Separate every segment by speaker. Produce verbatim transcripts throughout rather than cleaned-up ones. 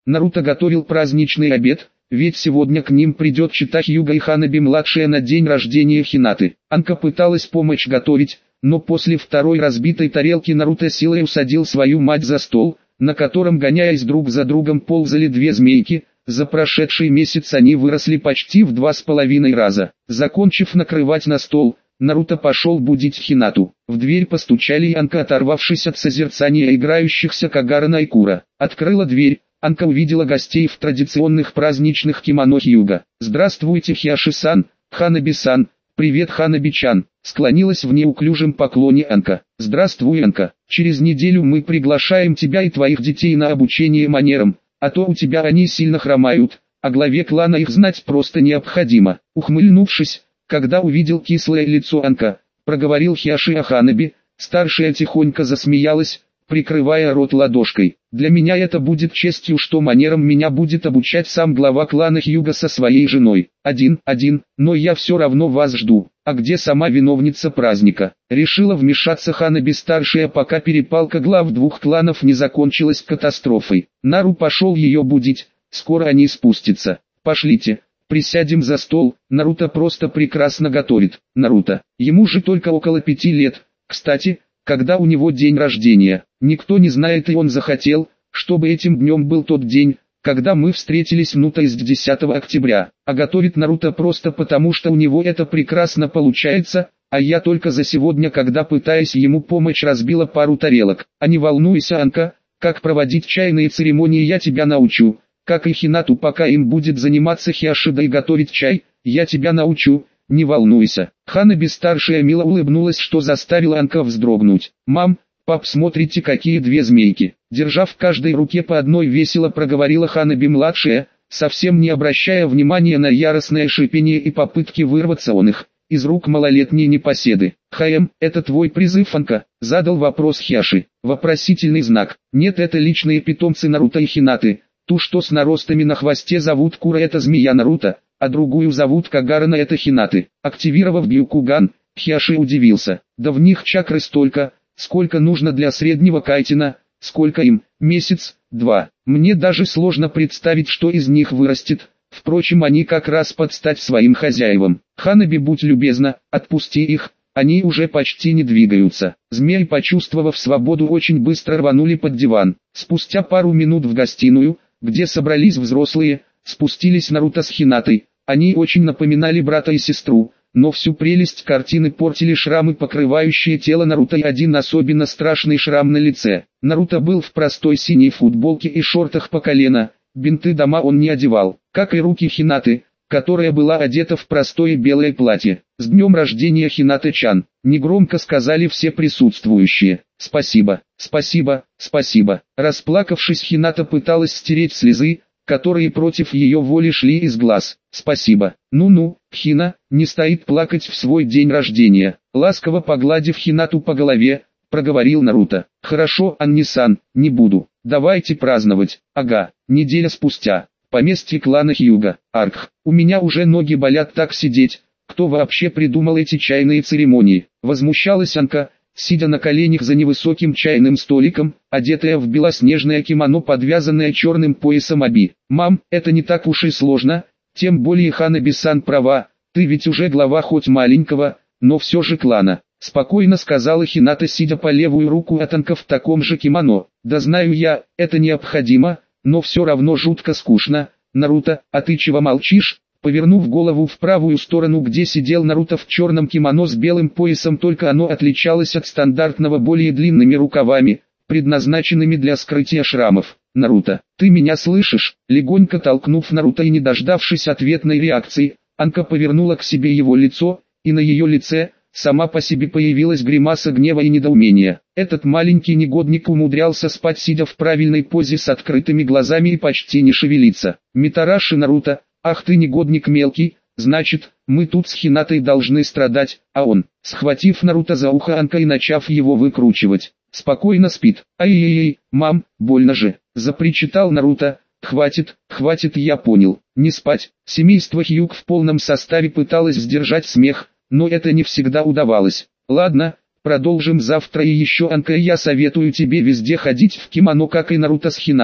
Speaker 1: Наруто готовил праздничный обед, ведь сегодня к ним придет чита Хьюга и Ханаби-младшая на день рождения Хинаты. Анка пыталась помочь готовить, но после второй разбитой тарелки Наруто силой усадил свою мать за стол, на котором, гоняясь друг за другом, ползали две змейки. За прошедший месяц они выросли почти в два с половиной раза. Закончив накрывать на стол, Наруто пошел будить Хинату. В дверь постучали, и Анка, оторвавшись от созерцания играющихся Кагарана и Кура, открыла дверь. Анка увидела гостей в традиционных праздничных кимоно Хьюга. «Здравствуйте, Хиаши-сан, Ханаби-сан, привет, Ханаби-чан», склонилась в неуклюжем поклоне Анка. «Здравствуй, Анка, через неделю мы приглашаем тебя и твоих детей на обучение манерам, а то у тебя они сильно хромают, а главе клана их знать просто необходимо». Ухмыльнувшись, когда увидел кислое лицо Анка, проговорил Хиаши Ханаби, старшая тихонько засмеялась, прикрывая рот ладошкой. «Для меня это будет честью, что манерам меня будет обучать сам глава клана Хьюга со своей женой. Один, один, но я все равно вас жду. А где сама виновница праздника?» Решила вмешаться Ханаби-старшая, пока перепалка глав двух кланов не закончилась катастрофой. Нару пошел ее будить, скоро они спустятся. «Пошлите, присядем за стол, Наруто просто прекрасно готовит». Наруто, ему же только около пяти лет, кстати, когда у него день рождения. Никто не знает, и он захотел, чтобы этим днем был тот день, когда мы встретились ну то есть десятого октября. А готовит Наруто просто потому, что у него это прекрасно получается, а я только за сегодня, когда пытаясь ему помочь, разбила пару тарелок. А не волнуйся, Анка, как проводить чайные церемонии я тебя научу, как и Хинату, пока им будет заниматься Хиашида и готовить чай, я тебя научу. Не волнуйся. Ханаби-старшая мило улыбнулась, что заставила Анка вздрогнуть. «Мам, пап, смотрите, какие две змейки!» Держа в каждой руке по одной, весело проговорила Ханаби-младшая, совсем не обращая внимания на яростное шипение и попытки вырваться он их из рук малолетней непоседы. «Хаэм, это твой призыв, Анка?» — задал вопрос Хиаши. Вопросительный знак. «Нет, это личные питомцы Наруто и Хинаты. Ту, что с наростами на хвосте, зовут Кура, это змея Наруто, а другую зовут Кагарана, это Хинаты». Активировав Бьюкуган, Хиаши удивился. «Да в них чакры столько, сколько нужно для среднего кайтина. Сколько им? Месяц, два. Мне даже сложно представить, что из них вырастет. Впрочем, они как раз под стать своим хозяевам. Ханаби, будь любезна, отпусти их, они уже почти не двигаются». Змеи, почувствовав свободу, очень быстро рванули под диван. Спустя пару минут в гостиную, где собрались взрослые, спустились Наруто с Хинатой. Они очень напоминали брата и сестру, но всю прелесть картины портили шрамы, покрывающие тело Наруто, и один особенно страшный шрам на лице. Наруто был в простой синей футболке и шортах по колено, бинты дома он не одевал, как и руки Хинаты, которая была одета в простое белое платье. «С днем рождения, Хината-чан!» — негромко сказали все присутствующие. «Спасибо, спасибо, спасибо». Расплакавшись, Хината пыталась стереть слезы, которые против ее воли шли из глаз. «Спасибо. Ну-ну, Хина, не стоит плакать в свой день рождения», — ласково погладив Хинату по голове, проговорил Наруто. «Хорошо, Анни-сан, не буду. Давайте праздновать». Ага, неделя спустя. Поместье клана Хьюга. Арх, у меня уже ноги болят так сидеть. Кто вообще придумал эти чайные церемонии? Возмущалась Анка, сидя на коленях за невысоким чайным столиком, одетая в белоснежное кимоно, подвязанное черным поясом Аби. «Мам, это не так уж и сложно, тем более Ханаби-сан права, ты ведь уже глава хоть маленького, но все же клана», — спокойно сказала Хината, сидя по левую руку от Анка в таком же кимоно. «Да знаю я, это необходимо, но все равно жутко скучно. Наруто, а ты чего молчишь?» Повернув голову в правую сторону, где сидел Наруто в черном кимоно с белым поясом, только оно отличалось от стандартного более длинными рукавами, предназначенными для скрытия шрамов. «Наруто, ты меня слышишь?» Легонько толкнув Наруто и не дождавшись ответной реакции, Анка повернула к себе его лицо, и на ее лице, сама по себе, появилась гримаса гнева и недоумения. Этот маленький негодник умудрялся спать, сидя в правильной позе с открытыми глазами и почти не шевелиться. «Митараши, Наруто, ах ты негодник мелкий, значит, мы тут с Хинатой должны страдать, а он», схватив Наруто за ухо Анка и начав его выкручивать, «спокойно спит». «Ай-яй-яй, мам, больно же», запричитал Наруто. «Хватит, хватит, я понял, не спать». Семейство Хьюг в полном составе пыталось сдержать смех, но это не всегда удавалось. «Ладно, продолжим завтра, и еще, Анка, я советую тебе везде ходить в кимоно, как и Наруто с Хинатой.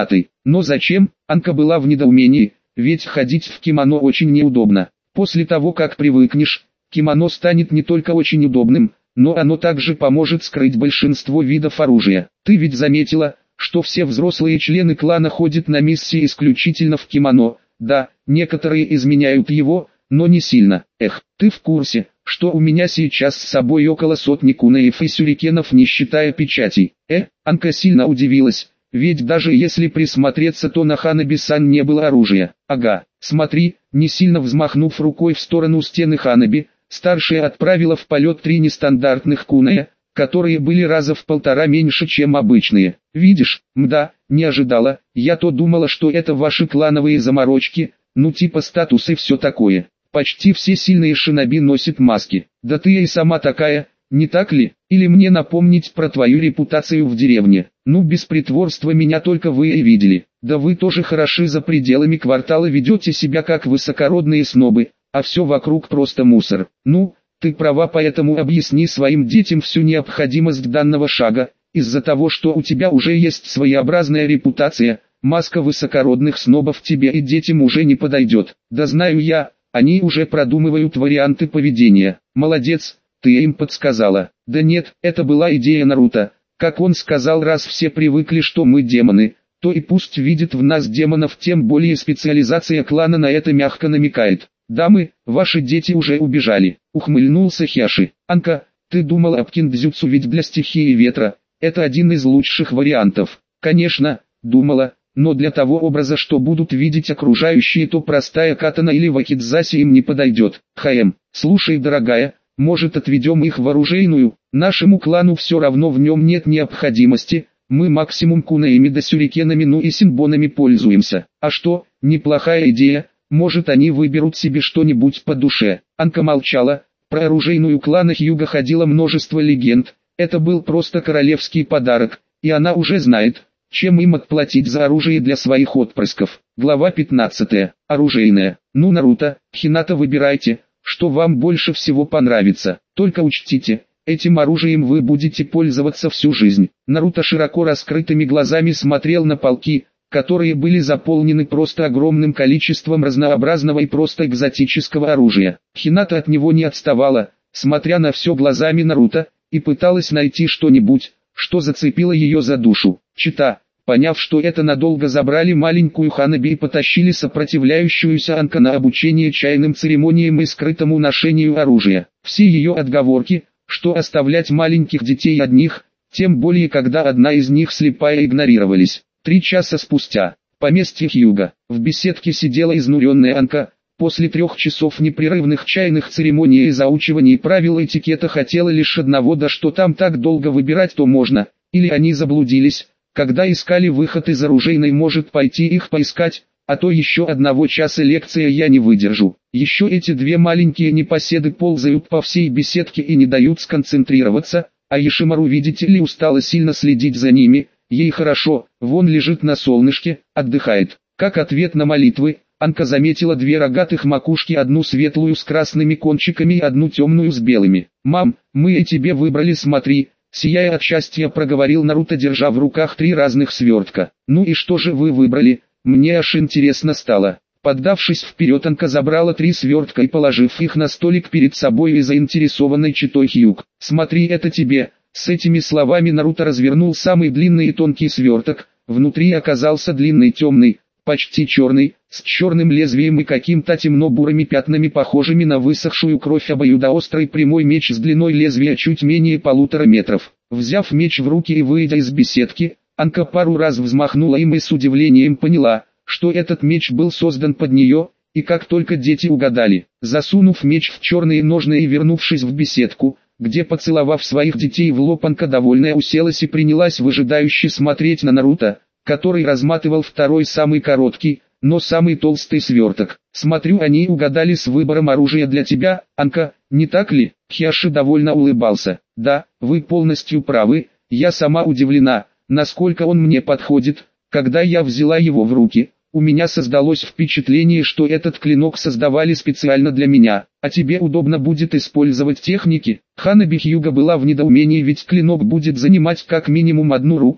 Speaker 1: Но зачем? Анка была в недоумении, ведь ходить в кимоно очень неудобно. После того как привыкнешь, кимоно станет не только очень удобным, но оно также поможет скрыть большинство видов оружия. Ты ведь заметила, что все взрослые члены клана ходят на миссии исключительно в кимоно. Да, некоторые изменяют его, но не сильно. Эх, ты в курсе, что у меня сейчас с собой около сотни кунеев и сюрикенов, не считая печатей? Э, Анка сильно удивилась, ведь даже если присмотреться, то на Ханаби-сан не было оружия. Ага, смотри, не сильно взмахнув рукой в сторону стены Ханаби, старшая отправила в полет три нестандартных кунея, которые были раза в полтора меньше, чем обычные. Видишь, мда, не ожидала, я то думала, что это ваши клановые заморочки, ну типа статус и все такое. Почти все сильные шиноби носят маски. Да ты и сама такая, не так ли? Или мне напомнить про твою репутацию в деревне? Ну без притворства, меня только вы и видели. Да вы тоже хороши за пределами квартала, ведете себя как высокородные снобы, а все вокруг просто мусор. Ну, ты права, поэтому объясни своим детям всю необходимость данного шага. Из-за того, что у тебя уже есть своеобразная репутация, маска высокородных снобов тебе и детям уже не подойдет. Да знаю я, они уже продумывают варианты поведения. Молодец, ты им подсказала. Да нет, это была идея Наруто. Как он сказал, раз все привыкли, что мы демоны, то и пусть видят в нас демонов, тем более специализация клана на это мягко намекает. «Дамы, ваши дети уже убежали», — ухмыльнулся Хяши. «Анка, ты думала об киндзюцу, ведь для стихии ветра это один из лучших вариантов». «Конечно, думала, но для того образа, что будут видеть окружающие, то простая катана или вакидзаси им не подойдет». «Хаэм, слушай, дорогая, может отведем их в оружейную? Нашему клану все равно в нем нет необходимости, мы максимум кунеями да сюрикенами, ну и синбонами пользуемся». «А что, неплохая идея. Может, они выберут себе что-нибудь по душе». Анка молчала. Про оружейную клана Хьюга ходило множество легенд. Это был просто королевский подарок, и она уже знает, чем им отплатить за оружие для своих отпрысков. Глава пятнадцатая. Оружейная. Ну, Наруто, Хината, выбирайте, что вам больше всего понравится. Только учтите, этим оружием вы будете пользоваться всю жизнь. Наруто широко раскрытыми глазами смотрел на полки, которые были заполнены просто огромным количеством разнообразного и просто экзотического оружия. Хината от него не отставала, смотря на все глазами Наруто, и пыталась найти что-нибудь, что зацепило ее за душу. Чита, поняв, что это надолго, забрали маленькую Ханаби и потащили сопротивляющуюся Анка на обучение чайным церемониям и скрытому ношению оружия. Все ее отговорки, что оставлять маленьких детей одних, тем более когда одна из них слепая, игнорировались. Три часа спустя, поместье Хьюга, в беседке сидела изнуренная Анка. После трех часов непрерывных чайных церемоний и заучиваний правил этикета хотела лишь одного, да что там так долго выбирать, то можно, или они заблудились, когда искали выход из оружейной, может пойти их поискать, а то еще одного часа лекция я не выдержу. Еще эти две маленькие непоседы ползают по всей беседке и не дают сконцентрироваться, а Ешимару, видите ли, устала сильно следить за ними. Ей хорошо, вон лежит на солнышке, отдыхает. Как ответ на молитвы, Анка заметила две рогатых макушки, одну светлую с красными кончиками и одну темную с белыми. «Мам, мы и тебе выбрали, смотри», — сияя от счастья проговорил Наруто, держа в руках три разных свертка. «Ну и что же вы выбрали? Мне аж интересно стало». Поддавшись вперед, Анка забрала три свертка и, положив их на столик перед собой и заинтересованной читой Хьюг. «Смотри, это тебе». С этими словами Наруто развернул самый длинный и тонкий сверток. Внутри оказался длинный темный, почти черный, с черным лезвием и каким-то темно-бурыми пятнами, похожими на высохшую кровь, обоюдоострый прямой меч с длиной лезвия чуть менее полутора метров. Взяв меч в руки и выйдя из беседки, Анка пару раз взмахнула им и с удивлением поняла, что этот меч был создан под нее, и как только дети угадали, засунув меч в черные ножны и вернувшись в беседку, где, поцеловав своих детей в лоб, Анка довольная уселась и принялась выжидающе смотреть на Наруто, который разматывал второй, самый короткий, но самый толстый сверток. «Смотрю, они угадали с выбором оружия для тебя, Анка, не так ли?» Хьяши довольно улыбался. «Да, вы полностью правы, я сама удивлена, насколько он мне подходит. Когда я взяла его в руки, у меня создалось впечатление, что этот клинок создавали специально для меня. А тебе удобно будет использовать техники?» Ханаби Хьюга была в недоумении, ведь клинок будет занимать как минимум одну руку,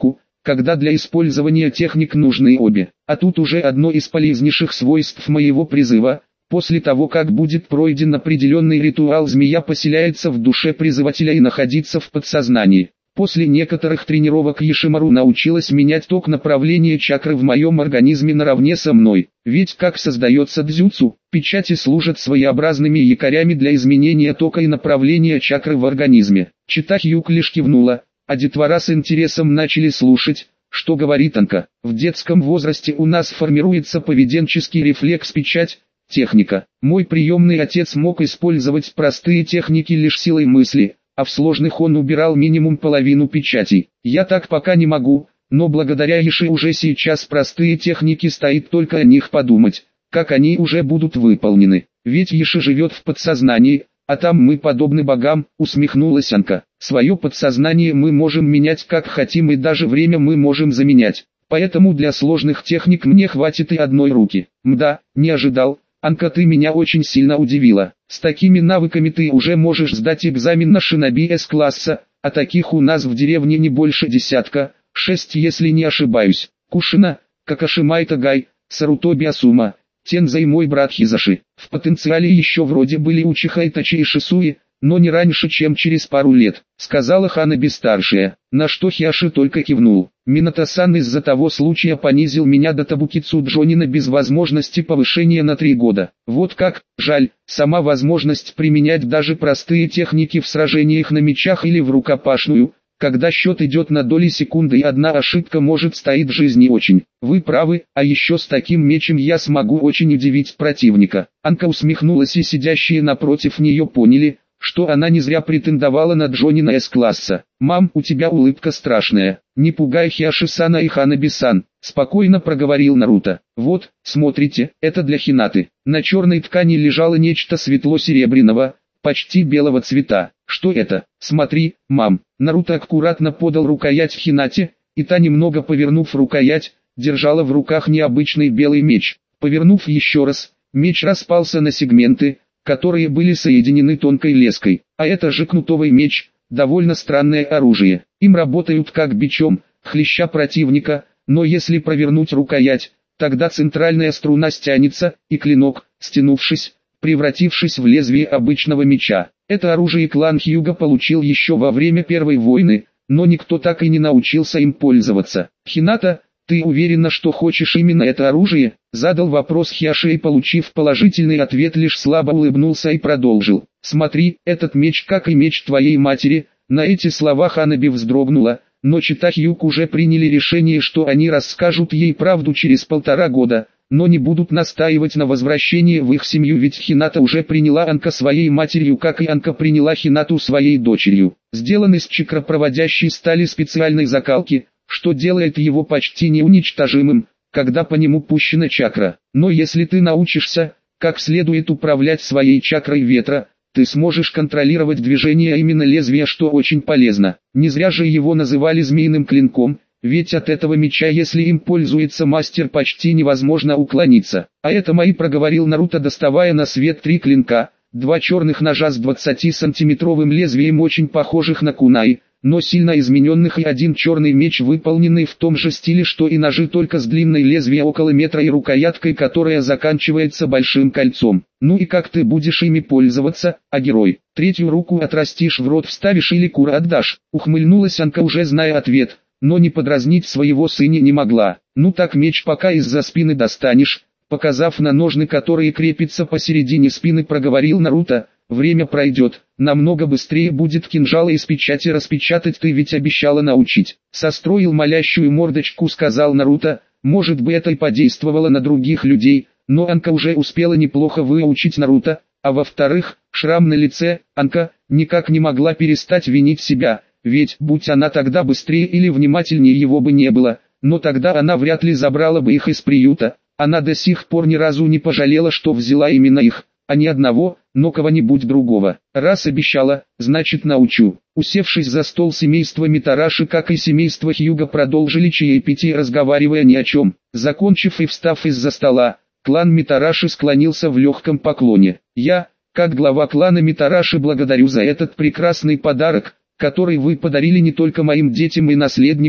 Speaker 1: когда для использования техник нужны обе. А тут уже одно из полезнейших свойств моего призыва. После того, как будет пройден определенный ритуал, змея поселяется в душе призывателя и находится в подсознании. После некоторых тренировок Йошимару научилась менять ток направления чакры в моем организме наравне со мной. Ведь как создается дзюцу, печати служат своеобразными якорями для изменения тока и направления чакры в организме. Чита Хьюг лишь кивнула, а детвора с интересом начали слушать, что говорит Анка. В детском возрасте у нас формируется поведенческий рефлекс печать. Техника. Мой приемный отец мог использовать простые техники лишь силой мысли, а в сложных он убирал минимум половину печатей. Я так пока не могу, но благодаря Йоши уже сейчас простые техники, стоит только о них подумать, как они уже будут выполнены. Ведь Йоши живет в подсознании, а там мы подобны богам, усмехнулась Анка. Свое подсознание мы можем менять как хотим, и даже время мы можем заменять. Поэтому для сложных техник мне хватит и одной руки. Мда, не ожидал. Анка, ты меня очень сильно удивила. С такими навыками ты уже можешь сдать экзамен на шиноби С-класса, а таких у нас в деревне не больше десятка, шесть если не ошибаюсь. Кушина, Какашимай Тагай, Сарутоби Асума, Тенза и мой брат Хизаши. В потенциале еще вроде были Учиха Итачи и Шисуи, но не раньше, чем через пару лет, сказала Ханаби-старшая, на что Хиаши только кивнул. Минато-сан из-за того случая понизил меня до Табукицу Джонина без возможности повышения на три года. Вот как, жаль, сама возможность применять даже простые техники в сражениях на мечах или в рукопашную, когда счет идет на доли секунды и одна ошибка может стоить жизни очень. Вы правы, а еще с таким мечем я смогу очень удивить противника. Анка усмехнулась, и сидящие напротив нее поняли, что она не зря претендовала на Джонина С-класса. «Мам, у тебя улыбка страшная. Не пугай Хиаши-сана и Ханаби-сан», — спокойно проговорил Наруто. «Вот, смотрите, это для Хинаты». На черной ткани лежало нечто светло-серебряного, почти белого цвета. «Что это? Смотри, мам». Наруто аккуратно подал рукоять Хинате, и та, немного повернув рукоять, держала в руках необычный белый меч. Повернув еще раз, меч распался на сегменты, которые были соединены тонкой леской. А это же кнутовый меч, довольно странное оружие. Им работают как бичом, хлеща противника, но если провернуть рукоять, тогда центральная струна стянется, и клинок, стянувшись, превратившись в лезвие обычного меча. Это оружие клан Хьюга получил еще во время Первой войны, но никто так и не научился им пользоваться. «Хината, ты уверена, что хочешь именно это оружие?» Задал вопрос Хиаши, и, получив положительный ответ, лишь слабо улыбнулся и продолжил. «Смотри, этот меч, как и меч твоей матери». На эти слова Ханаби вздрогнула, но Чита Хьюг уже приняли решение, что они расскажут ей правду через полтора года, но не будут настаивать на возвращении в их семью, ведь Хината уже приняла Анка своей матерью, как и Анка приняла Хинату своей дочерью. Сделан из чакропроводящей стали специальной закалки, что делает его почти неуничтожимым, когда по нему пущена чакра. Но если ты научишься, как следует управлять своей чакрой ветра, ты сможешь контролировать движение именно лезвия, что очень полезно. Не зря же его называли змеиным клинком, ведь от этого меча, если им пользуется мастер, почти невозможно уклониться. А это мои, проговорил Наруто, доставая на свет три клинка, два черных ножа с двадцатисантиметровым лезвием, очень похожих на кунай, но сильно измененных, и один черный меч, выполненный в том же стиле, что и ножи, только с длинной лезвия около метра и рукояткой, которая заканчивается большим кольцом. Ну и как ты будешь ими пользоваться, а герой? Третью руку отрастишь, в рот вставишь или кура отдашь? Ухмыльнулась Анка, уже зная ответ, но не подразнить своего сына не могла. Ну так меч пока из-за спины достанешь, показав на ножны, которые крепятся посередине спины, проговорил Наруто. Время пройдет, намного быстрее будет кинжалы из печати распечатать, ты ведь обещала научить. Состроил молящую мордочку, сказал Наруто. Может бы это и подействовало на других людей, но Анка уже успела неплохо выучить Наруто, а во-вторых, шрам на лице. Анка никак не могла перестать винить себя, ведь, будь она тогда быстрее или внимательнее, его бы не было, но тогда она вряд ли забрала бы их из приюта. Она до сих пор ни разу не пожалела, что взяла именно их, а не одного, но кого-нибудь другого. Раз обещала, значит научу. Усевшись за стол, семейство Митараши, как и семейство Хьюга, продолжили чаепитие, разговаривая ни о чем. Закончив и встав из-за стола, клан Митараши склонился в легком поклоне. Я, как глава клана Митараши, благодарю за этот прекрасный подарок, который вы подарили не только моим детям и наследникам,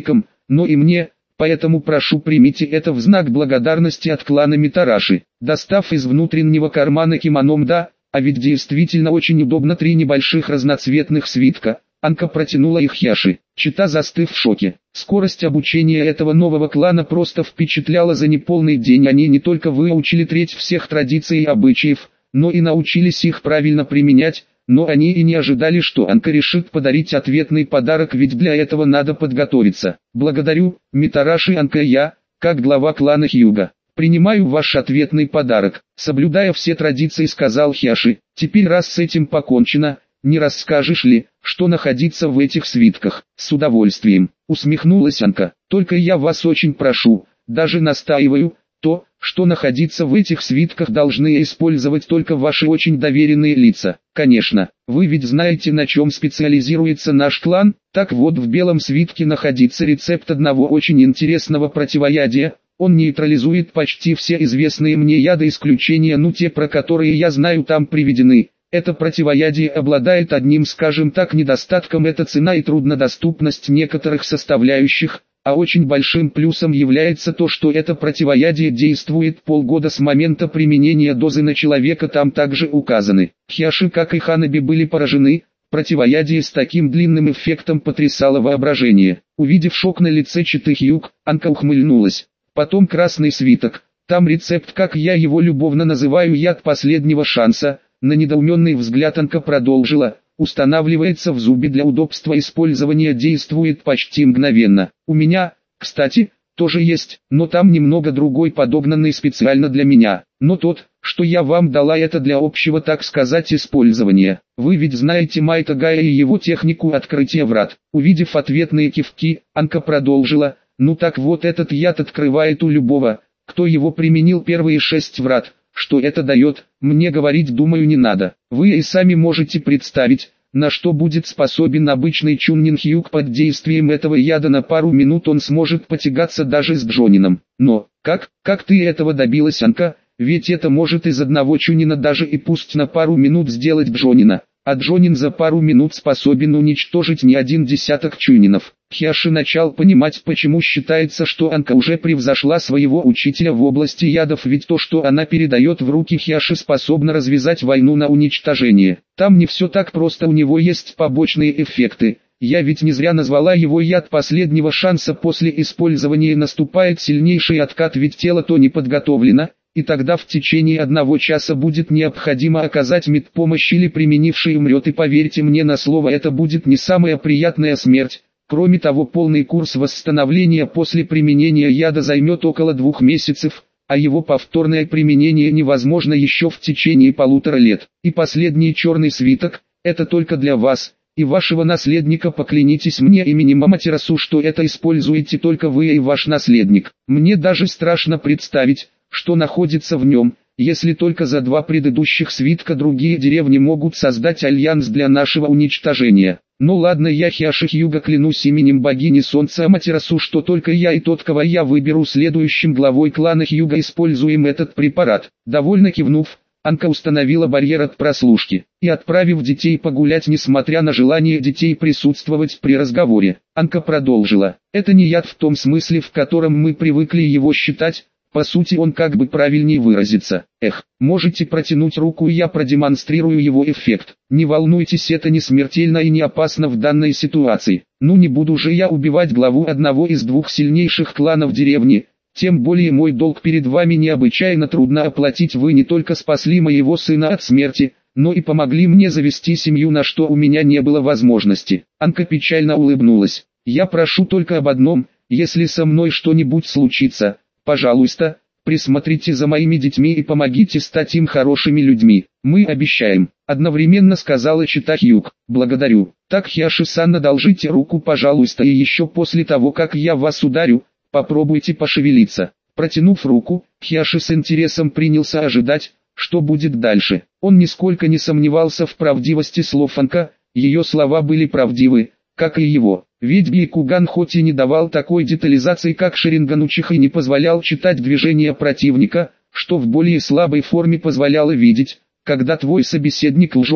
Speaker 1: но и мне, поэтому прошу примите это в знак благодарности от клана Митараши. Достав из внутреннего кармана кимоно Мда, а ведь действительно очень удобно три небольших разноцветных свитка, Анка протянула их Хьяши. Чита, застыв в шоке. Скорость обучения этого нового клана просто впечатляла. За неполный день они не только выучили треть всех традиций и обычаев, но и научились их правильно применять, но они и не ожидали, что Анка решит подарить ответный подарок, ведь для этого надо подготовиться. Благодарю, Митараши Анка, я, как глава клана Хьюга, принимаю ваш ответный подарок, соблюдая все традиции, сказал Хьяши. Теперь раз с этим покончено, не расскажешь ли, что находится в этих свитках? С удовольствием, усмехнулась Анка. Только я вас очень прошу, даже настаиваю, то, что находится в этих свитках, должны использовать только ваши очень доверенные лица. Конечно, вы ведь знаете, на чем специализируется наш клан. Так вот, в белом свитке находится рецепт одного очень интересного противоядия. Он нейтрализует почти все известные мне яды, исключения, ну те, про которые я знаю, там приведены. Это противоядие обладает одним, скажем так, недостатком — это цена и труднодоступность некоторых составляющих, а очень большим плюсом является то, что это противоядие действует полгода с момента применения дозы на человека, там также указаны. Хьяши, как и Ханаби, были поражены. Противоядие с таким длинным эффектом потрясало воображение. Увидев шок на лице Читы Хьюг, Анка ухмыльнулась. Потом красный свиток. Там рецепт, как я его любовно называю, яд последнего шанса. На недоуменный взгляд Анка продолжила. Устанавливается в зубе для удобства использования, действует почти мгновенно. У меня, кстати, тоже есть, но там немного другой, подогнанный специально для меня. Но тот, что я вам дала, это для общего, так сказать, использования. Вы ведь знаете Майта Гая и его технику открытия врат. Увидев ответные кивки, Анка продолжила. Ну так вот, этот яд открывает у любого, кто его применил, первые шесть врат. Что это дает, мне говорить, думаю, не надо. Вы и сами можете представить, на что будет способен обычный Чуннин Хьюг под действием этого яда. На пару минут он сможет потягаться даже с Джонином. Но, как, как ты этого добилась, Анка? Ведь это может из одного Чуннина даже и пусть на пару минут сделать Джонина. А Джонин за пару минут способен уничтожить не один десяток Чунинов. Хьяши начал понимать, почему считается, что Анка уже превзошла своего учителя в области ядов, ведь то, что она передает в руки Хьяши, способно развязать войну на уничтожение. Там не все так просто, у него есть побочные эффекты. Я ведь не зря назвала его яд последнего шанса. После использования наступает сильнейший откат, ведь тело то не подготовлено. И тогда в течение одного часа будет необходимо оказать медпомощь, или применивший умрет, и поверьте мне на слово, это будет не самая приятная смерть. Кроме того, полный курс восстановления после применения яда займет около двух месяцев, а его повторное применение невозможно еще в течение полутора лет. И последний черный свиток, это только для вас и вашего наследника. Поклянитесь мне именем Аматерасу, что это используете только вы и ваш наследник. Мне даже страшно представить, что находится в нем, если только за два предыдущих свитка другие деревни могут создать альянс для нашего уничтожения. Ну ладно, я Хьяши Хьюга, клянусь именем богини солнца Аматерасу, что только я и тот, кого я выберу следующим главой клана Хьюга, используем этот препарат. Довольно кивнув, Анка установила барьер от прослушки и, отправив детей погулять, несмотря на желание детей присутствовать при разговоре, Анка продолжила. Это не яд в том смысле, в котором мы привыкли его считать. По сути, он, как бы правильнее выразиться. Эх, можете протянуть руку, и я продемонстрирую его эффект. Не волнуйтесь, это не смертельно и не опасно в данной ситуации. Ну не буду же я убивать главу одного из двух сильнейших кланов деревни. Тем более мой долг перед вами необычайно трудно оплатить. Вы не только спасли моего сына от смерти, но и помогли мне завести семью, на что у меня не было возможности. Анка печально улыбнулась. Я прошу только об одном: если со мной что-нибудь случится, пожалуйста, присмотрите за моими детьми и помогите стать им хорошими людьми. Мы обещаем, одновременно сказала Чита Хьюг. Благодарю. Так, Хьяши-сан, одолжите руку, пожалуйста, и еще после того, как я вас ударю, попробуйте пошевелиться. Протянув руку, Хьяши с интересом принялся ожидать, что будет дальше. Он нисколько не сомневался в правдивости слов Анка, ее слова были правдивы, как и его. Ведь Бейкуган хоть и не давал такой детализации, как Шаринган Учиха, и не позволял читать движения противника, что в более слабой форме позволяло видеть, когда твой собеседник лжет,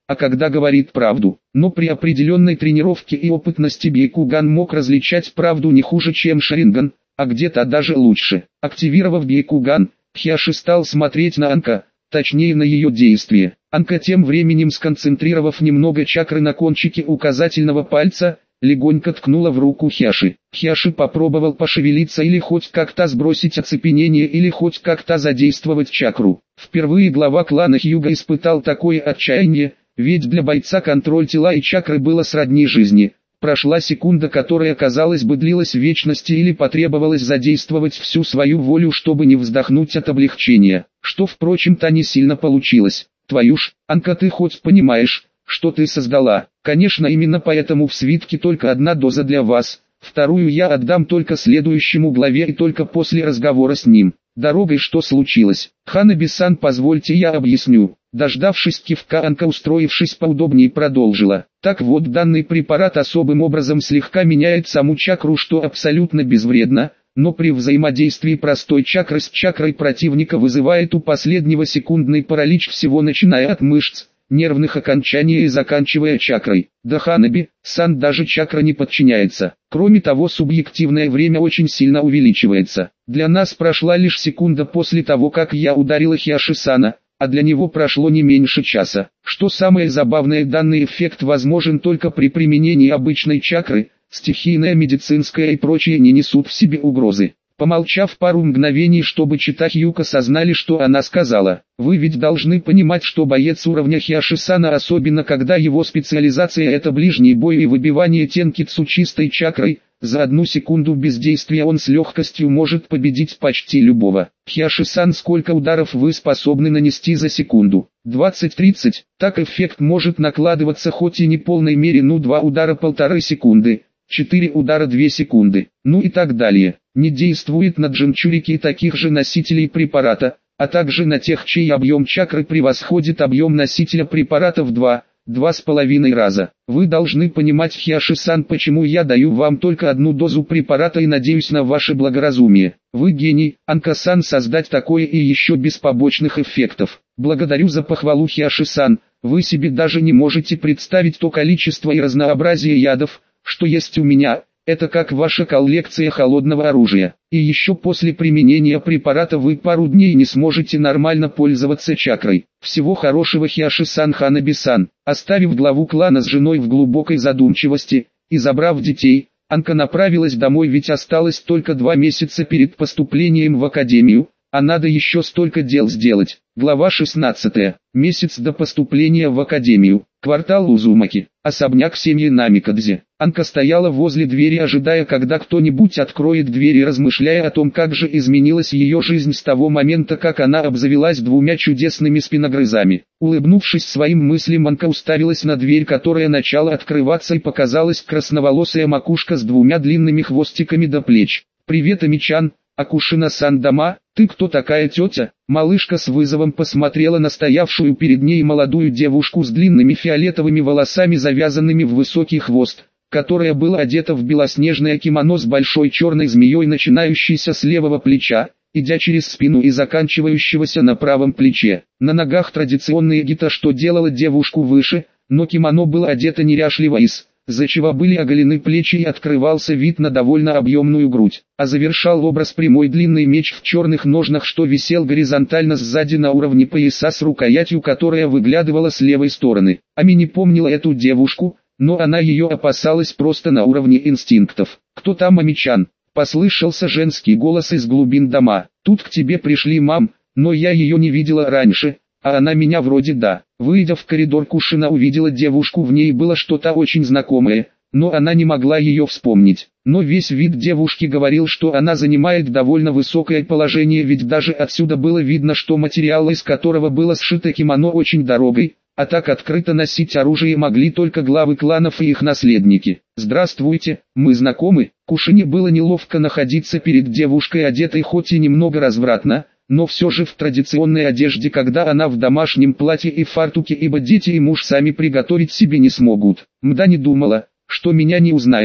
Speaker 1: а когда говорит правду. Но при определенной тренировке и опытности Бейкуган мог различать правду не хуже, чем Шаринган, а где-то даже лучше. Активировав Бейкуган, Хиаши стал смотреть на Анка, точнее на ее действия. Анка тем временем, сконцентрировав немного чакры на кончике указательного пальца, легонько ткнула в руку Хиаши. Хиаши попробовал пошевелиться или хоть как-то сбросить оцепенение или хоть как-то задействовать чакру. Впервые глава клана Хьюга испытал такое отчаяние, ведь для бойца контроль тела и чакры было сродни жизни. Прошла секунда, которая, казалось бы, длилась в вечности, или потребовалось задействовать всю свою волю, чтобы не вздохнуть от облегчения, что, впрочем-то, не сильно получилось. Твою ж, Анка, ты хоть понимаешь, что ты создала? Конечно, именно поэтому в свитке только одна доза для вас, вторую я отдам только следующему главе и только после разговора с ним. Дорогой что случилось? Ханаби-сан, позвольте я объясню. Дождавшись кивка, Анка, устроившись поудобнее, продолжила. Так вот, данный препарат особым образом слегка меняет саму чакру, что абсолютно безвредно, но при взаимодействии простой чакры с чакрой противника вызывает у последнего секундный паралич всего, начиная от мышц, нервных окончаний и заканчивая чакрой. Да Ханаби-сан, даже чакра не подчиняется. Кроме того, субъективное время очень сильно увеличивается. Для нас прошла лишь секунда после того, как я ударила Хиаши-сана, а для него прошло не меньше часа. Что самое забавное, данный эффект возможен только при применении обычной чакры, стихийная, медицинская и прочие не несут в себе угрозы. Помолчав пару мгновений, чтобы Чита Хьюка сознали, что она сказала, вы ведь должны понимать, что боец уровня Хиаши-сана, особенно когда его специализация это ближний бой и выбивание тенкитсу чистой чакрой, за одну секунду бездействия он с легкостью может победить почти любого. Хиаши-сан, сколько ударов вы способны нанести за секунду? двадцать-тридцать. Так эффект может накладываться хоть и не полной мере, ну два удара полторы секунды, четыре удара две секунды, ну и так далее. Не действует на джинчурики и таких же носителей препарата, а также на тех, чей объем чакры превосходит объем носителя препарата в два, два с половиной раза. Вы должны понимать, Хиаши-сан, почему я даю вам только одну дозу препарата и надеюсь на ваше благоразумие. Вы гений, Анка-сан, создать такое и еще без побочных эффектов. Благодарю за похвалу, Хиаши-сан. Вы себе даже не можете представить то количество и разнообразие ядов, что есть у меня. Это как ваша коллекция холодного оружия. И еще после применения препарата вы пару дней не сможете нормально пользоваться чакрой. Всего хорошего, Хиаши-сан, Ханаби-сан. Оставив главу клана с женой в глубокой задумчивости, и забрав детей, Анка направилась домой, ведь осталось только два месяца перед поступлением в академию, а надо еще столько дел сделать. Глава шестнадцатая. Месяц до поступления в академию. Квартал Узумаки. Особняк семьи Намикадзе. Анка стояла возле двери, ожидая, когда кто-нибудь откроет дверь, и размышляя о том, как же изменилась ее жизнь с того момента, как она обзавелась двумя чудесными спиногрызами. Улыбнувшись своим мыслям, Анка уставилась на дверь, которая начала открываться, и показалась красноволосая макушка с двумя длинными хвостиками до плеч. «Привет, Амичан, Акушина-сан дома? Ты кто такая, тетя?» Малышка с вызовом посмотрела на стоявшую перед ней молодую девушку с длинными фиолетовыми волосами, завязанными в высокий хвост, которая была одета в белоснежное кимоно с большой черной змеей, начинающейся с левого плеча, идя через спину и заканчивающегося на правом плече. На ногах традиционные гита, что делало девушку выше, но кимоно было одето неряшливо, из за чего были оголены плечи и открывался вид на довольно объемную грудь, а завершал образ прямой длинный меч в черных ножнах, что висел горизонтально сзади на уровне пояса с рукоятью, которая выглядывала с левой стороны. Ами не помнила эту девушку, но она ее опасалась просто на уровне инстинктов. «Кто там, Амичан?» — послышался женский голос из глубин дома. «Тут к тебе пришли, мам, но я ее не видела раньше, а она меня вроде да». Выйдя в коридор, Кушина увидела девушку, в ней было что-то очень знакомое, но она не могла ее вспомнить. Но весь вид девушки говорил, что она занимает довольно высокое положение, ведь даже отсюда было видно, что материал, из которого было сшито кимоно, очень дорогой, а так открыто носить оружие могли только главы кланов и их наследники. «Здравствуйте, мы знакомы?» Кушине было неловко находиться перед девушкой, одетой хоть и немного развратно, но все же в традиционной одежде, когда она в домашнем платье и фартуке, ибо дети и муж сами приготовить себе не смогут. «Мда, не думала, что меня не узнают»,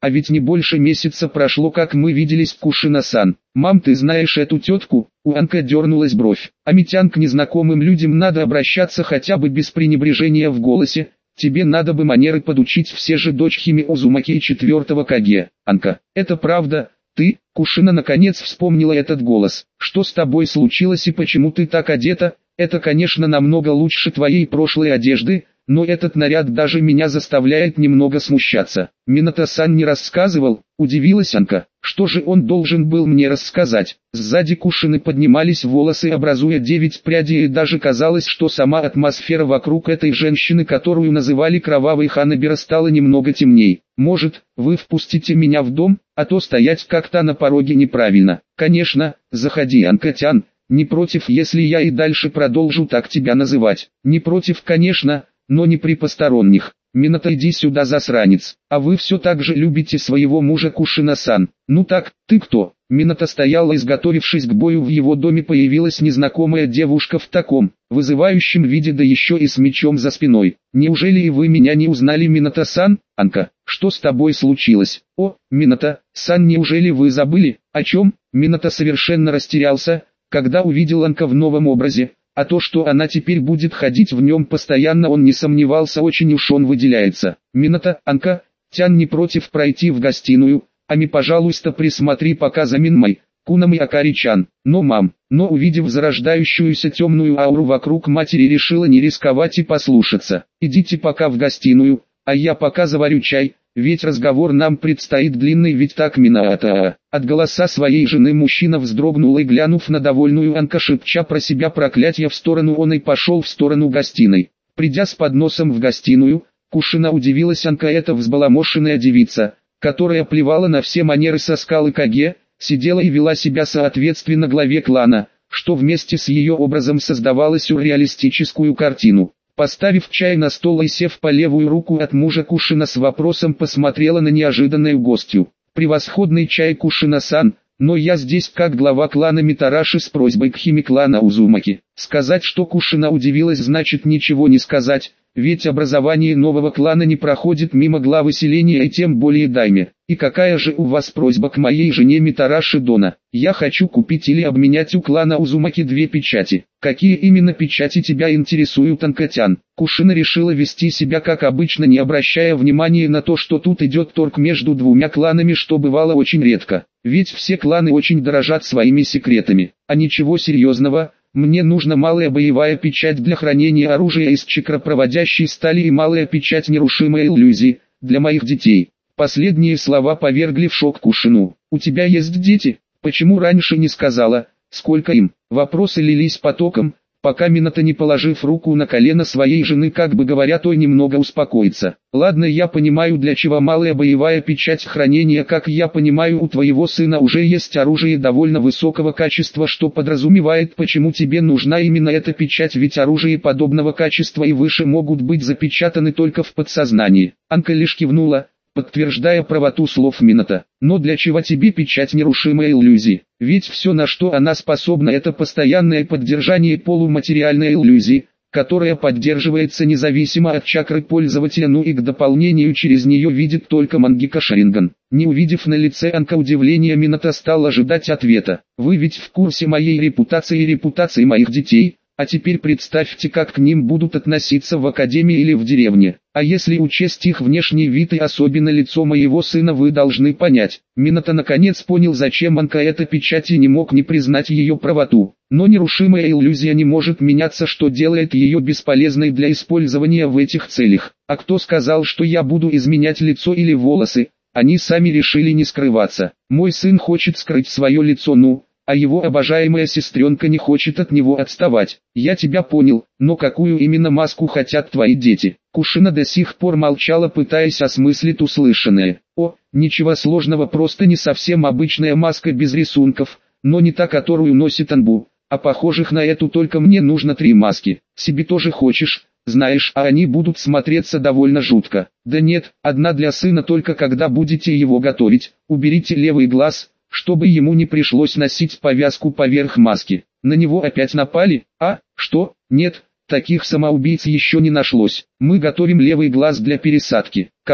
Speaker 1: А ведь не больше месяца прошло, как мы виделись, Кушина-сан. Мам, ты знаешь эту тетку? У Анка дернулась бровь. Амитян, к незнакомым людям надо обращаться хотя бы без пренебрежения в голосе. Тебе надо бы манеры подучить, все же дочь Хими Узумаки и четвертого Каге. Анка, это правда? Ты, Кушина, наконец вспомнила этот голос. Что с тобой случилось и почему ты так одета? Это, конечно, намного лучше твоей прошлой одежды, но этот наряд даже меня заставляет немного смущаться. Минато-сан не рассказывал, удивилась Анка. Что же он должен был мне рассказать? Сзади Кушины поднимались волосы, образуя девять прядей, и даже казалось, что сама атмосфера вокруг этой женщины, которую называли Кровавой Ханабера, стала немного темней. Может, вы впустите меня в дом, а то стоять как-то на пороге неправильно. Конечно, заходи, Анка-тян. Не против, если я и дальше продолжу так тебя называть? Не против, конечно, но не при посторонних. Минато, иди сюда, засранец. А вы все так же любите своего мужа, Кушина-сан? Ну так, ты кто? Минато стояла, изготовившись к бою. В его доме появилась незнакомая девушка в таком вызывающем виде, да еще и с мечом за спиной. Неужели и вы меня не узнали, Минато-сан? Анка, что с тобой случилось? О, Минато-сан, неужели вы забыли? О чем? Минато совершенно растерялся, когда увидел Анка в новом образе. А то, что она теперь будет ходить в нем постоянно, он не сомневался, очень уж он выделяется. Минато, Анка, тян, не против пройти в гостиную? Ами, пожалуйста, присмотри пока за Минмой, Куном и Акари-чан. Но мам, но увидев зарождающуюся темную ауру вокруг матери, решила не рисковать и послушаться. Идите пока в гостиную, а я пока заварю чай. Ведь разговор нам предстоит длинный, ведь так, Минато? От голоса своей жены мужчина вздрогнул и, глянув на довольную Анка, шепча про себя проклятие в сторону, он и пошел в сторону гостиной. Придя с подносом в гостиную, Кушина удивилась. Анка, эта взбаламошенная девица, которая плевала на все манеры со скалы Каге, сидела и вела себя соответственно главе клана, что вместе с ее образом создавало сюрреалистическую картину. Поставив чай на стол и сев по левую руку от мужа, Кушина с вопросом посмотрела на неожиданную гостью. «Превосходный чай, Кушина-сан, но я здесь как глава клана Митараши с просьбой к Хими клана Узумаки». Сказать, что Кушина удивилась, значит ничего не сказать, ведь образование нового клана не проходит мимо главы селения и тем более дайме. «И какая же у вас просьба к моей жене Митараши Дона? Я хочу купить или обменять у клана Узумаки две печати». «Какие именно печати тебя интересуют, Анка-тян?» Кушина решила вести себя как обычно, не обращая внимания на то, что тут идет торг между двумя кланами, что бывало очень редко. Ведь все кланы очень дорожат своими секретами. А ничего серьезного. Мне нужна малая боевая печать для хранения оружия из чакропроводящей стали и малая печать нерушимой иллюзии для моих детей. Последние слова повергли в шок Кушину. «У тебя есть дети? Почему раньше не сказала? Сколько им?» Вопросы лились потоком, пока Минато, не положив руку на колено своей жены, как бы говоря, той немного успокоится. «Ладно, я понимаю, для чего малая боевая печать хранения. Как я понимаю, у твоего сына уже есть оружие довольно высокого качества, что подразумевает, почему тебе нужна именно эта печать, ведь оружие подобного качества и выше могут быть запечатаны только в подсознании». Анка лишь кивнула, подтверждая правоту слов Минато. «Но для чего тебе печать нерушимой иллюзии? Ведь все, на что она способна, это постоянное поддержание полуматериальной иллюзии, которая поддерживается независимо от чакры пользователя, ну и к дополнению через нее видит только Мангека Шаринган». Не увидев на лице Анка удивления, Минато стал ожидать ответа. «Вы ведь в курсе моей репутации и репутации моих детей? А теперь представьте, как к ним будут относиться в академии или в деревне. А если учесть их внешний вид и особенно лицо моего сына, вы должны понять». Минато наконец понял, зачем Анка эта печать, и не мог не признать ее правоту. Но нерушимая иллюзия не может меняться, что делает ее бесполезной для использования в этих целях. А кто сказал, что я буду изменять лицо или волосы? Они сами решили не скрываться. Мой сын хочет скрыть свое лицо, ну... а его обожаемая сестренка не хочет от него отставать. Я тебя понял, но какую именно маску хотят твои дети?» Кушина до сих пор молчала, пытаясь осмыслить услышанное. «О, ничего сложного, просто не совсем обычная маска без рисунков, но не та, которую носит Анбу, а похожих на эту только мне нужно три маски. Себе тоже хочешь? Знаешь, а они будут смотреться довольно жутко». «Да нет, одна для сына, только когда будете его готовить. Уберите левый глаз, чтобы ему не пришлось носить повязку поверх маски». «На него опять напали? А, что? Нет, таких самоубийц еще не нашлось. Мы готовим левый глаз для пересадки». «Кому?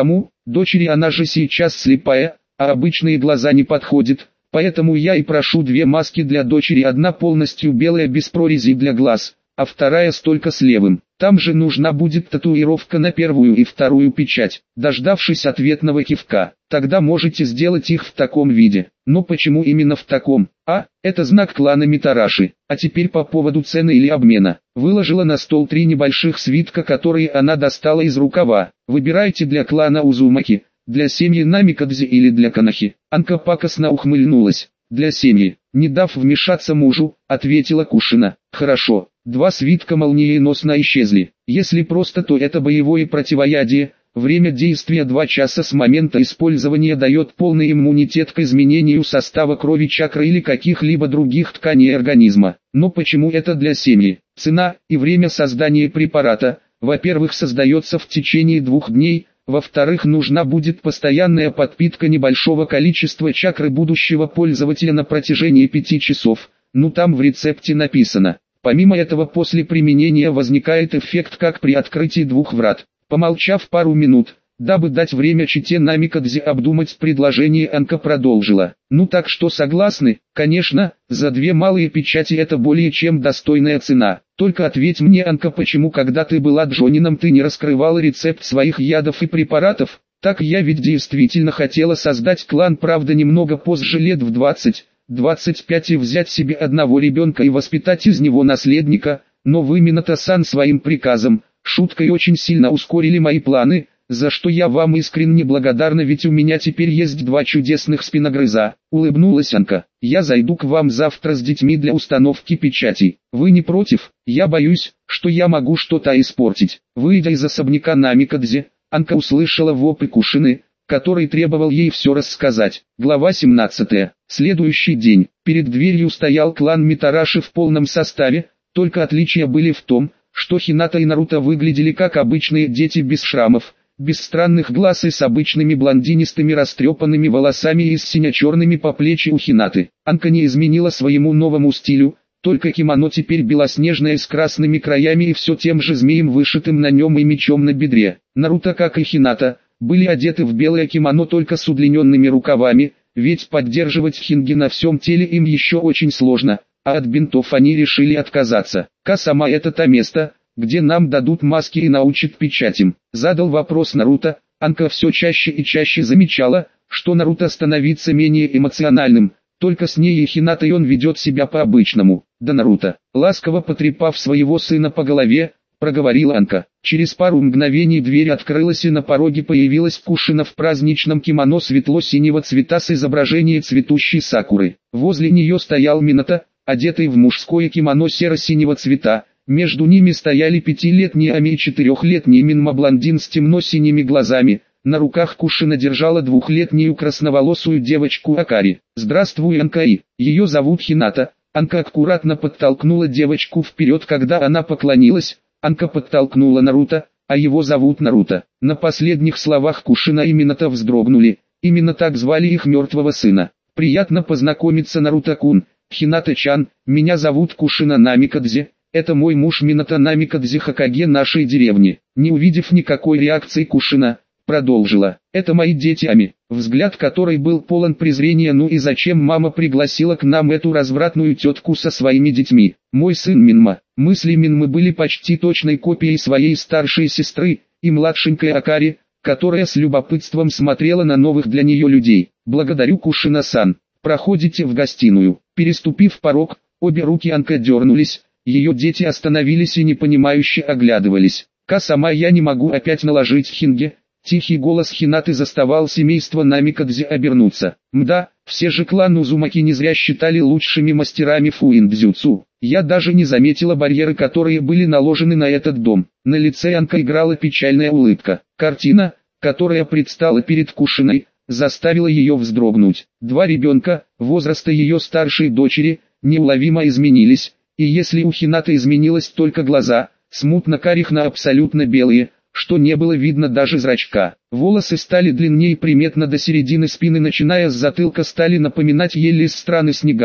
Speaker 1: Дочери она же сейчас слепая, а обычные глаза не подходят, поэтому я и прошу две маски для дочери, одна полностью белая без прорезей для глаз, а вторая столько с левым. Там же нужна будет татуировка на первую и вторую печать. Дождавшись ответного кивка, тогда можете сделать их в таком виде. Но почему именно в таком? А, это знак клана Митараши. А теперь по поводу цены или обмена. Выложила на стол три небольших свитка, которые она достала из рукава. Выбирайте для клана Узумаки, для семьи Намикадзе или для Канахи. Анка пакостно ухмыльнулась. Для семьи, не дав вмешаться мужу, ответила Кушина. Хорошо. Два свитка молниеносно исчезли. Если просто, то это боевое противоядие. Время действия два часа с момента использования, дает полный иммунитет к изменению состава крови, чакры или каких-либо других тканей организма. Но почему это для семьи? Цена и время создания препарата, во-первых, создается в течение двух дней, во-вторых, нужна будет постоянная подпитка небольшого количества чакры будущего пользователя на протяжении пяти часов. Ну там в рецепте написано. Помимо этого, после применения возникает эффект как при открытии двух врат. Помолчав пару минут, дабы дать время чите Намикадзе обдумать предложение, Анка продолжила. Ну так что, согласны? Конечно, за две малые печати это более чем достойная цена. Только ответь мне, Анка, почему когда ты была Джонином, ты не раскрывала рецепт своих ядов и препаратов? Так я ведь действительно хотела создать клан, правда немного позже, лет в двадцать. двадцать пять, и взять себе одного ребенка и воспитать из него наследника, но вы, Минато-сан, своим приказом, шуткой очень сильно ускорили мои планы, за что я вам искренне благодарна, ведь у меня теперь есть два чудесных спиногрыза. Улыбнулась Анка. Я зайду к вам завтра с детьми для установки печатей. Вы не против? Я боюсь, что я могу что-то испортить. Выйдя из особняка Намикадзе, Анка услышала вопль Кушины, который требовал ей все рассказать. Глава семнадцатая. Следующий день. Перед дверью стоял клан Митараши в полном составе, только отличия были в том, что Хината и Наруто выглядели как обычные дети без шрамов, без странных глаз и с обычными блондинистыми растрепанными волосами и с сине-черными по плечи у Хинаты. Анка не изменила своему новому стилю, только кимоно теперь белоснежное с красными краями и все тем же змеем вышитым на нем и мечом на бедре. Наруто, как и Хината, были одеты в белое кимоно только с удлиненными рукавами, ведь поддерживать хинги на всем теле им еще очень сложно, а от бинтов они решили отказаться. Ка-сама, это то место, где нам дадут маски и научат печатям? Задал вопрос Наруто. Анка все чаще и чаще замечала, что Наруто становится менее эмоциональным, только с ней и Хинатой он ведет себя по-обычному. Да, Наруто, ласково потрепав своего сына по голове, проговорила Анка. Через пару мгновений дверь открылась и на пороге появилась Кушина в праздничном кимоно светло-синего цвета с изображением цветущей сакуры. Возле нее стоял Минато, одетый в мужское кимоно серо-синего цвета. Между ними стояли пятилетний Ами и четырехлетний Минма, блондин с темно-синими глазами. На руках Кушина держала двухлетнюю красноволосую девочку Акари. «Здравствуй, Анкаи, ее зовут Хината». Анка аккуратно подтолкнула девочку вперед, когда она поклонилась. Анка подтолкнула Наруто, а его зовут Наруто. На последних словах Кушина и Минато вздрогнули. Именно так звали их мертвого сына. «Приятно познакомиться, Наруто-кун. Хината-чан, меня зовут Кушина Намикадзе. Это мой муж Минато Намикадзе, Хокаге нашей деревни». Не увидев никакой реакции, Кушина продолжила. «Это мои дети Ами», взгляд которой был полон презрения. «Ну и зачем мама пригласила к нам эту развратную тетку со своими детьми? Мой сын Минма». Мысли Минмы были почти точной копией своей старшей сестры, и младшенькой Акари, которая с любопытством смотрела на новых для нее людей. «Благодарю, Кушина-сан. Проходите в гостиную». Переступив порог, обе руки Анка дернулись, ее дети остановились и непонимающе оглядывались. «Ка-сама, я не могу опять наложить хинге». Тихий голос Хинаты заставал семейство Намикадзе обернуться. «Мда, все же клан Узумаки не зря считали лучшими мастерами фуин-дзюцу. Я даже не заметила барьеры, которые были наложены на этот дом». На лице Анка играла печальная улыбка. Картина, которая предстала перед Кушиной, заставила ее вздрогнуть. Два ребенка, возраста ее старшей дочери, неуловимо изменились, и если у Хинаты изменилось только глаза, смутно-карих на абсолютно белые, что не было видно даже зрачка. Волосы стали длиннее приметно до середины спины, начиная с затылка стали напоминать еле из страны снега,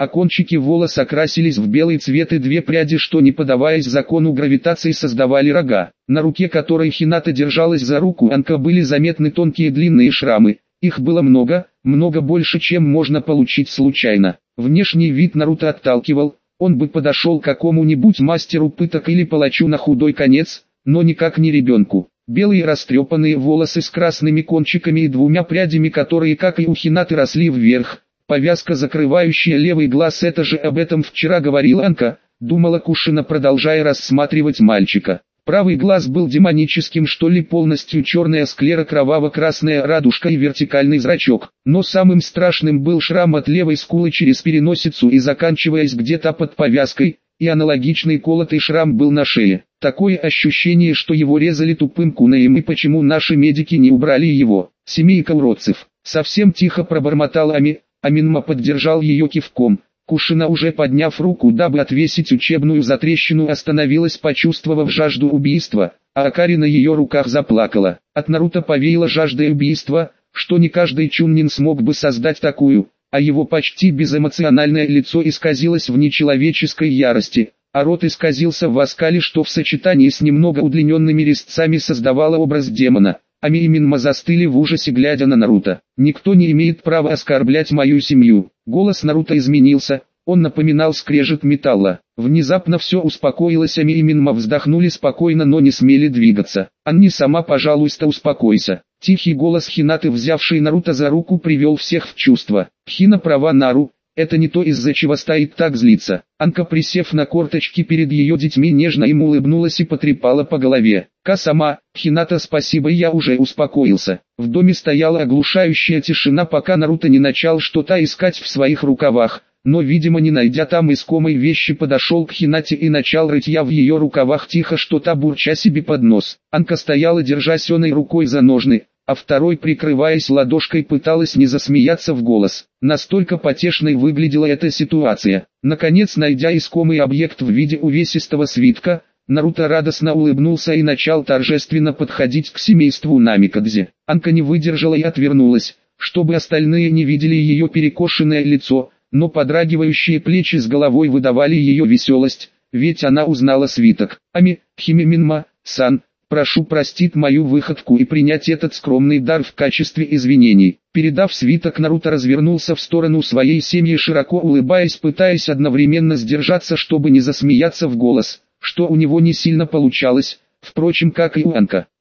Speaker 1: а кончики волос окрасились в белый цвет, и две пряди, что не поддаваясь закону гравитации, создавали рога. На руке, которой Хината держалась за руку Анка, были заметны тонкие длинные шрамы. Их было много, много больше, чем можно получить случайно. Внешний вид Наруто отталкивал, он бы подошел к какому-нибудь мастеру пыток или палачу на худой конец, но никак не ребенку. Белые растрепанные волосы с красными кончиками и двумя прядями, которые, как и у Хинаты, росли вверх. Повязка, закрывающая левый глаз, это же об этом вчера говорила Анка, думала Кушина, продолжая рассматривать мальчика. Правый глаз был демоническим, что ли, полностью черная склера, кроваво-красная радужка и вертикальный зрачок. Но самым страшным был шрам от левой скулы через переносицу и заканчиваясь где-то под повязкой, и аналогичный колотый шрам был на шее. Такое ощущение, что его резали тупым кунаем, и почему наши медики не убрали его. Семейка уродцев. Совсем тихо пробормотал Ами, а Минма поддержал ее кивком. Кушина, уже подняв руку, дабы отвесить учебную затрещину, остановилась, почувствовав жажду убийства, а Акари на ее руках заплакала. От Наруто повеяло жаждой убийства, что не каждый чуннин смог бы создать такую, а его почти безэмоциональное лицо исказилось в нечеловеческой ярости, а рот исказился в оскале, что в сочетании с немного удлиненными резцами создавало образ демона. Ами и Минма застыли в ужасе, глядя на Наруто. «Никто не имеет права оскорблять мою семью». Голос Наруто изменился, он напоминал скрежет металла. Внезапно все успокоилось, Ами и Минма вздохнули спокойно, но не смели двигаться. «Анни, сама, пожалуйста, успокойся». Тихий голос Хинаты, взявший Наруто за руку, привел всех в чувство. «Хина права, Нару, это не то, из-за чего стоит так злиться». Анка, присев на корточки перед ее детьми, нежно им улыбнулась и потрепала по голове. «Ка-сама, Хината, спасибо, я уже успокоился». В доме стояла оглушающая тишина, пока Наруто не начал что-то искать в своих рукавах, но, видимо, не найдя там искомой вещи, подошел к Хинате и начал рытья в ее рукавах, тихо что-то бурча себе под нос. Анка стояла, держась одной рукой за ножны, а второй, прикрываясь ладошкой, пыталась не засмеяться в голос. Настолько потешной выглядела эта ситуация. Наконец, найдя искомый объект в виде увесистого свитка, Наруто радостно улыбнулся и начал торжественно подходить к семейству Намикадзе. Анка не выдержала и отвернулась, чтобы остальные не видели ее перекошенное лицо, но подрагивающие плечи с головой выдавали ее веселость, ведь она узнала свиток. «Ами, Хими Минма-сан, прошу простить мою выходку и принять этот скромный дар в качестве извинений». Передав свиток, Наруто развернулся в сторону своей семьи, широко улыбаясь, пытаясь одновременно сдержаться, чтобы не засмеяться в голос, что у него не сильно получалось, впрочем, как и у Анка.